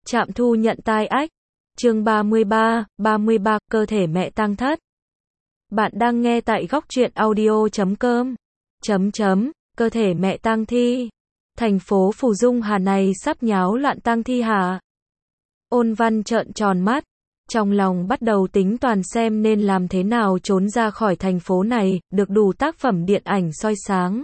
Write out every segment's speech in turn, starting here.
Trạm thu nhận tai ách. Chương 33, cơ thể mẹ tang thất. Bạn đang nghe tại góc truyện audio.com. Cơ thể mẹ tang thi. Thành phố Phù Dung Hà này sắp nháo loạn tang thi hả? Ôn Văn trợn tròn mắt, trong lòng bắt đầu tính toàn xem nên làm thế nào trốn ra khỏi thành phố này, được đủ tác phẩm điện ảnh soi sáng.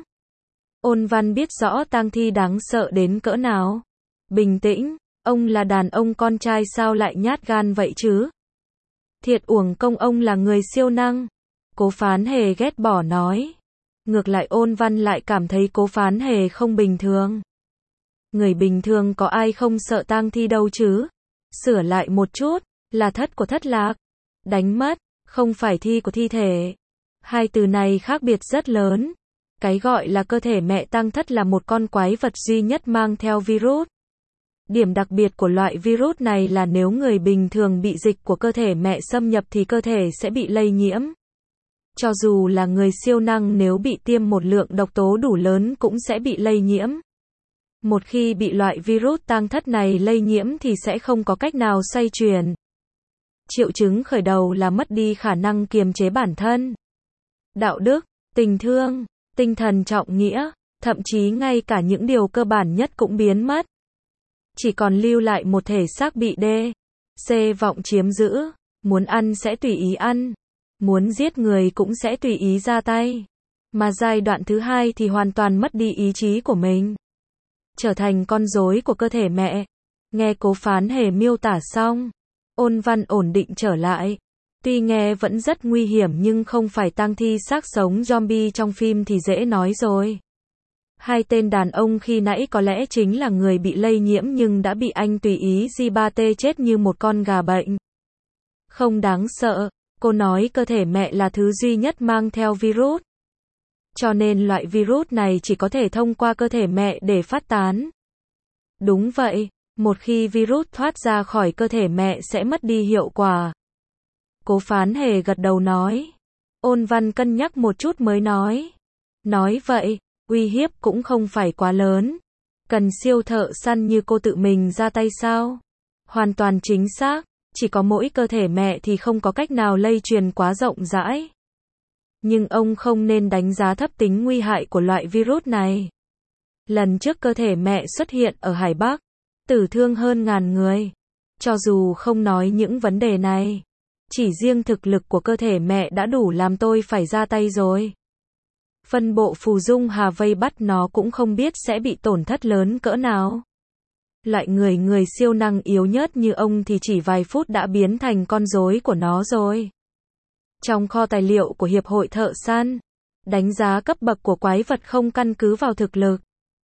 Ôn Văn biết rõ tang thi đáng sợ đến cỡ nào. Bình tĩnh, ông là đàn ông con trai sao lại nhát gan vậy chứ? Thiệt uổng công ông là người siêu năng. Cố Phán Hề ghét bỏ nói. Ngược lại Ôn Văn lại cảm thấy Cố Phán Hề không bình thường. Người bình thường có ai không sợ tang thi đâu chứ? Sửa lại một chút, là thất của thất lạc. Đánh mất, không phải thi của thi thể. Hai từ này khác biệt rất lớn. Cái gọi là cơ thể mẹ tang thất là một con quái vật duy nhất mang theo virus. Điểm đặc biệt của loại virus này là nếu người bình thường bị dịch của cơ thể mẹ xâm nhập thì cơ thể sẽ bị lây nhiễm. Cho dù là người siêu năng nếu bị tiêm một lượng độc tố đủ lớn cũng sẽ bị lây nhiễm. Một khi bị loại virus tang thất này lây nhiễm thì sẽ không có cách nào xoay chuyển. Triệu chứng khởi đầu là mất đi khả năng kiềm chế bản thân, đạo đức, tình thương, tinh thần trọng nghĩa, thậm chí ngay cả những điều cơ bản nhất cũng biến mất. Chỉ còn lưu lại một thể xác bị C vọng chiếm giữ, muốn ăn sẽ tùy ý ăn, muốn giết người cũng sẽ tùy ý ra tay. Mà giai đoạn thứ hai thì hoàn toàn mất đi ý chí của mình, trở thành con rối của cơ thể mẹ. Nghe Cố Phán Hề miêu tả xong, Ôn Văn ổn định trở lại. Tuy nghe vẫn rất nguy hiểm nhưng không phải tang thi xác sống zombie trong phim thì dễ nói rồi. Hai tên đàn ông khi nãy có lẽ chính là người bị lây nhiễm nhưng đã bị anh tùy ý G3T chết như một con gà bệnh. Không đáng sợ, cô nói cơ thể mẹ là thứ duy nhất mang theo virus. Cho nên loại virus này chỉ có thể thông qua cơ thể mẹ để phát tán. Đúng vậy, một khi virus thoát ra khỏi cơ thể mẹ sẽ mất đi hiệu quả. Cố Phán Hề gật đầu nói. Ôn Văn cân nhắc một chút mới nói. Nói vậy, uy hiếp cũng không phải quá lớn. Cần siêu thợ săn như cô tự mình ra tay sao? Hoàn toàn chính xác, chỉ có mỗi cơ thể mẹ thì không có cách nào lây truyền quá rộng rãi. Nhưng ông không nên đánh giá thấp tính nguy hại của loại virus này. Lần trước cơ thể mẹ xuất hiện ở Hải Bắc, tử thương hơn 1000 người. Cho dù không nói những vấn đề này, chỉ riêng thực lực của cơ thể mẹ đã đủ làm tôi phải ra tay rồi. Phân bộ Phù Dung Hà vây bắt nó cũng không biết sẽ bị tổn thất lớn cỡ nào. Loại người siêu năng yếu nhớt như ông thì chỉ vài phút đã biến thành con rối của nó rồi. Trong kho tài liệu của Hiệp hội Thợ Săn, đánh giá cấp bậc của quái vật không căn cứ vào thực lực,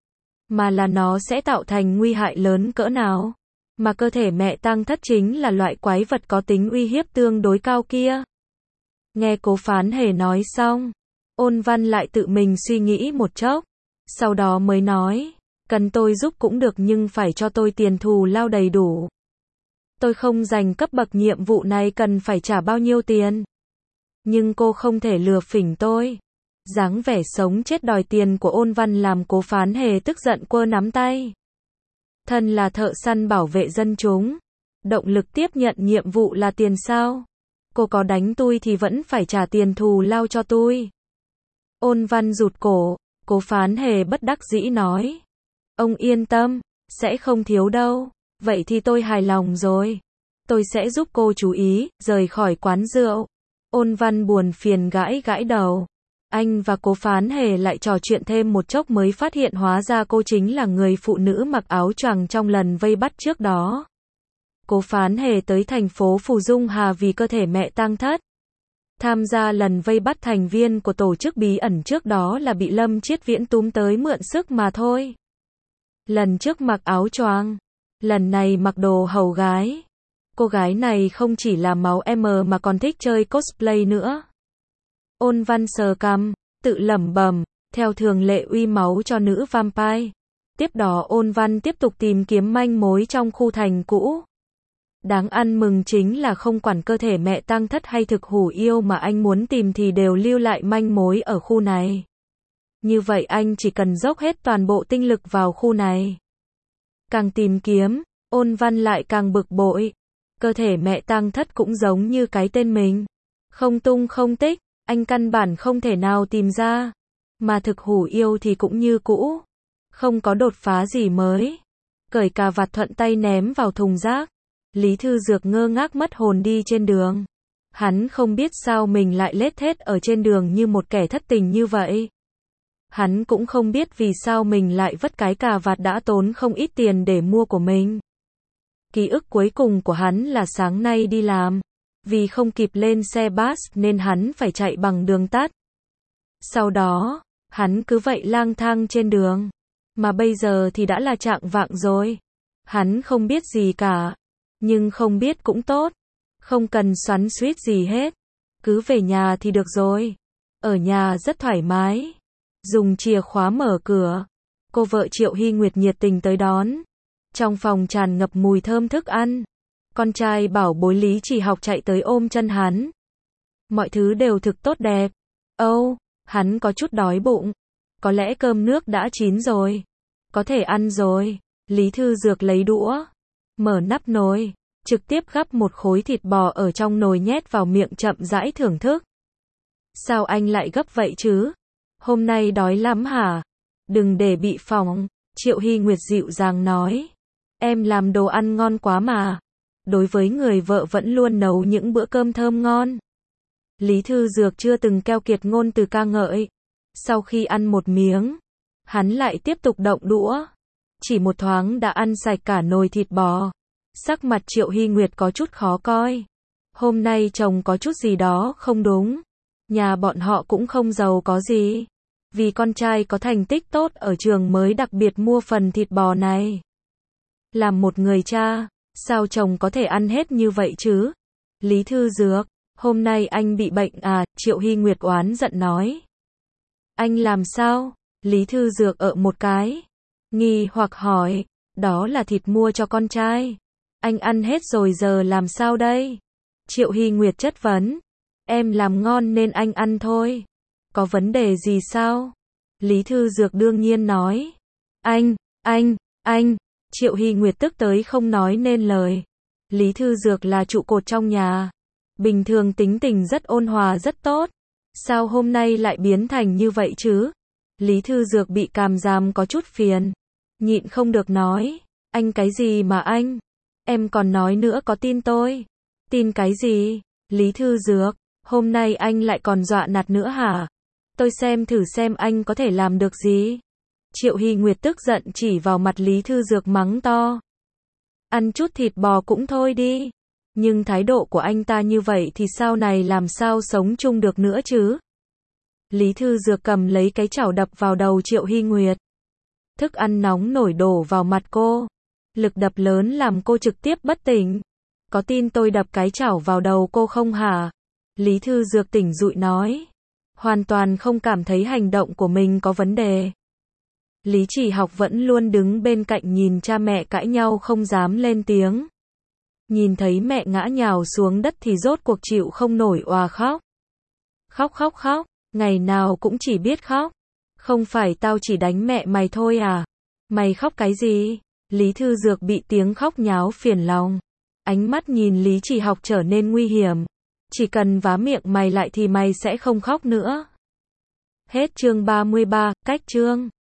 mà là nó sẽ tạo thành nguy hại lớn cỡ nào. Mà cơ thể mẹ tang thất chính là loại quái vật có tính uy hiếp tương đối cao kia. Nghe Cố Phán Hề nói xong, Ôn Văn lại tự mình suy nghĩ một chốc, sau đó mới nói, cần tôi giúp cũng được nhưng phải cho tôi tiền thù lao đầy đủ. Tôi không giành cấp bậc nhiệm vụ này cần phải trả bao nhiêu tiền. Nhưng cô không thể lừa phỉnh tôi. Dáng vẻ sống chết đòi tiền của Ôn Văn làm Cố Phán Hề tức giận quơ nắm tay. Thân là thợ săn bảo vệ dân chúng, động lực tiếp nhận nhiệm vụ là tiền sao? Cô có đánh tôi thì vẫn phải trả tiền thù lao cho tôi. Ôn Văn rụt cổ, Cố Phán Hề bất đắc dĩ nói. Ông yên tâm, sẽ không thiếu đâu. Vậy thì tôi hài lòng rồi. Tôi sẽ giúp cô chú ý, rời khỏi quán rượu. Ôn Văn buồn phiền gãi gãi đầu. Anh và Cố Phán Hề lại trò chuyện thêm một chốc mới phát hiện hóa ra cô chính là người phụ nữ mặc áo choàng trong lần vây bắt trước đó. Cố Phán Hề tới thành phố Phù Dung Hà vì cơ thể mẹ tang thất. Tham gia lần vây bắt thành viên của tổ chức bí ẩn trước đó là bị Lâm Chiết Viễn túm tới mượn sức mà thôi. Lần trước mặc áo choàng, lần này mặc đồ hầu gái. Cô gái này không chỉ là máu M mà còn thích chơi cosplay nữa. Ôn Văn sờ cằm, tự lẩm bẩm, theo thường lệ uy máu cho nữ vampire. Tiếp đó Ôn Văn tiếp tục tìm kiếm manh mối trong khu thành cũ. Đáng ăn mừng chính là không quản cơ thể mẹ tang thất hay thực hủ yêu mà anh muốn tìm thì đều lưu lại manh mối ở khu này. Như vậy anh chỉ cần dốc hết toàn bộ tinh lực vào khu này. Càng tìm kiếm, Ôn Văn lại càng bực bội. Cơ thể mẹ tang thất cũng giống như cái tên mình. Không tung không tích, anh căn bản không thể nào tìm ra. Mà thực hủ yêu thì cũng như cũ. Không có đột phá gì mới. Cởi cà vạt thuận tay ném vào thùng rác. Lý Thư Dược ngơ ngác mất hồn đi trên đường. Hắn không biết sao mình lại lết thết ở trên đường như một kẻ thất tình như vậy. Hắn cũng không biết vì sao mình lại vứt cái cà vạt đã tốn không ít tiền để mua của mình. Ký ức cuối cùng của hắn là sáng nay đi làm. Vì không kịp lên xe bus nên hắn phải chạy bằng đường tắt. Sau đó, hắn cứ vậy lang thang trên đường. Mà bây giờ thì đã là chạng vạng rồi. Hắn không biết gì cả. Nhưng không biết cũng tốt. Không cần xoắn xuýt gì hết. Cứ về nhà thì được rồi. Ở nhà rất thoải mái. Dùng chìa khóa mở cửa. Cô vợ Triệu Hy Nguyệt nhiệt tình tới đón. Trong phòng tràn ngập mùi thơm thức ăn. Con trai bảo bối Lý Chỉ Học chạy tới ôm chân hắn. Mọi thứ đều thực tốt đẹp. Hắn có chút đói bụng. Có lẽ cơm nước đã chín rồi. Có thể ăn rồi. Lý Thư Dược lấy đũa. Mở nắp nồi. Trực tiếp gắp một khối thịt bò ở trong nồi nhét vào miệng chậm rãi thưởng thức. Sao anh lại gấp vậy chứ? Hôm nay đói lắm hả? Đừng để bị phỏng. Triệu Hy Nguyệt dịu dàng nói. Em làm đồ ăn ngon quá mà. Đối với người vợ vẫn luôn nấu những bữa cơm thơm ngon. Lý Thư Dược chưa từng keo kiệt ngôn từ ca ngợi. Sau khi ăn một miếng, hắn lại tiếp tục động đũa. Chỉ một thoáng đã ăn sạch cả nồi thịt bò. Sắc mặt Triệu Hy Nguyệt có chút khó coi. Hôm nay chồng có chút gì đó không đúng. Nhà bọn họ cũng không giàu có gì. Vì con trai có thành tích tốt ở trường mới đặc biệt mua phần thịt bò này. Làm một người cha, sao chồng có thể ăn hết như vậy chứ? Lý Thư Dược, hôm nay anh bị bệnh à? Triệu Hy Nguyệt oán giận nói. Anh làm sao? Lý Thư Dược một cái. Nghi hoặc hỏi, đó là thịt mua cho con trai. Anh ăn hết rồi giờ làm sao đây? Triệu Hy Nguyệt chất vấn. Em làm ngon nên anh ăn thôi. Có vấn đề gì sao? Lý Thư Dược đương nhiên nói. Anh. Triệu Hy Nguyệt tức tới không nói nên lời. Lý Thư Dược là trụ cột trong nhà. Bình thường tính tình rất ôn hòa rất tốt. Sao hôm nay lại biến thành như vậy chứ? Lý Thư Dược bị cảm giam có chút phiền. Nhịn không được nói. Anh cái gì mà anh? Em còn nói nữa có tin tôi? Tin cái gì? Lý Thư Dược, hôm nay anh lại còn dọa nạt nữa hả? Tôi xem thử xem anh có thể làm được gì. Triệu Hy Nguyệt tức giận chỉ vào mặt Lý Thư Dược mắng to. Ăn chút thịt bò cũng thôi đi. Nhưng thái độ của anh ta như vậy thì sau này làm sao sống chung được nữa chứ? Lý Thư Dược cầm lấy cái chảo đập vào đầu Triệu Hy Nguyệt. Thức ăn nóng nổi đổ vào mặt cô. Lực đập lớn làm cô trực tiếp bất tỉnh. Có tin tôi đập cái chảo vào đầu cô không hả? Lý Thư Dược tỉnh dụi nói. Hoàn toàn không cảm thấy hành động của mình có vấn đề. Lý Chỉ Học vẫn luôn đứng bên cạnh nhìn cha mẹ cãi nhau không dám lên tiếng. Nhìn thấy mẹ ngã nhào xuống đất thì rốt cuộc chịu không nổi òa khóc. Khóc, ngày nào cũng chỉ biết khóc. Không phải tao chỉ đánh mẹ mày thôi à? Mày khóc cái gì? Lý Thư Dược bị tiếng khóc nháo phiền lòng. Ánh mắt nhìn Lý Chỉ Học trở nên nguy hiểm. Chỉ cần vá miệng mày lại thì mày sẽ không khóc nữa. Hết chương 33, cách chương.